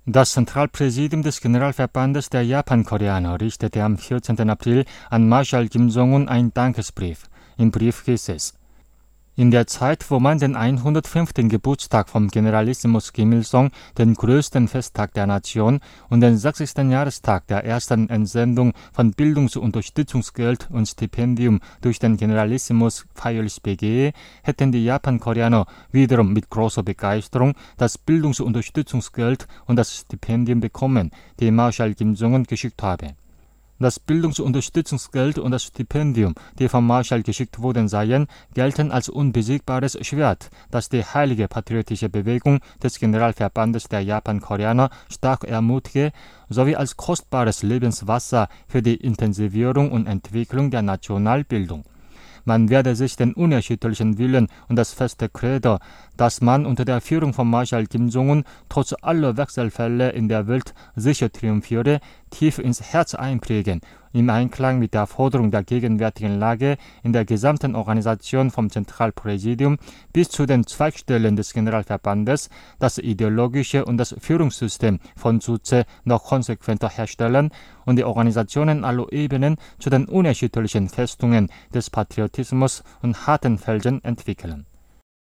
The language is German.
Das Zentralpräsidium des Generalverbandes der Japan-Koreaner richtete am 14. April an Marschall Kim Jong-un einen Dankesbrief. Im Brief hieß es: In der Zeit, wo man den 105. Geburtstag vom Generalissimus Kim Il-sung, den größten Festtag der Nation, und den 60. Jahrestag der ersten Entsendung von Bildungsunterstützungsgeld und Stipendium durch den Generalissimus feierlich begehe, hätten die Japan-Koreaner wiederum mit großer Begeisterung das Bildungsunterstützungsgeld und das Stipendium bekommen, die Marschall Kim Jong-un geschickt habe. Das Bildungsunterstützungsgeld und das Stipendium, die vom Marschall geschickt worden seien, gelten als unbesiegbares Schwert, das die heilige patriotische Bewegung des Generalverbandes der Japan-Koreaner stark ermutige, sowie als kostbares Lebenswasser für die Intensivierung und Entwicklung der Nationalbildung. Man werde sich den unerschütterlichen Willen und das feste Credo, dass man unter der Führung von Marschall Kim Jong-un trotz aller Wechselfälle in der Welt sicher triumphiere, tief ins Herz einprägen, im Einklang mit der Forderung der gegenwärtigen Lage in der gesamten Organisation vom Zentralpräsidium bis zu den Zweigstellen des Generalverbandes, das ideologische und das Führungssystem von Juche noch konsequenter herstellen und die Organisationen aller Ebenen zu den unerschütterlichen Festungen des Patriotismus und harten Felsen entwickeln.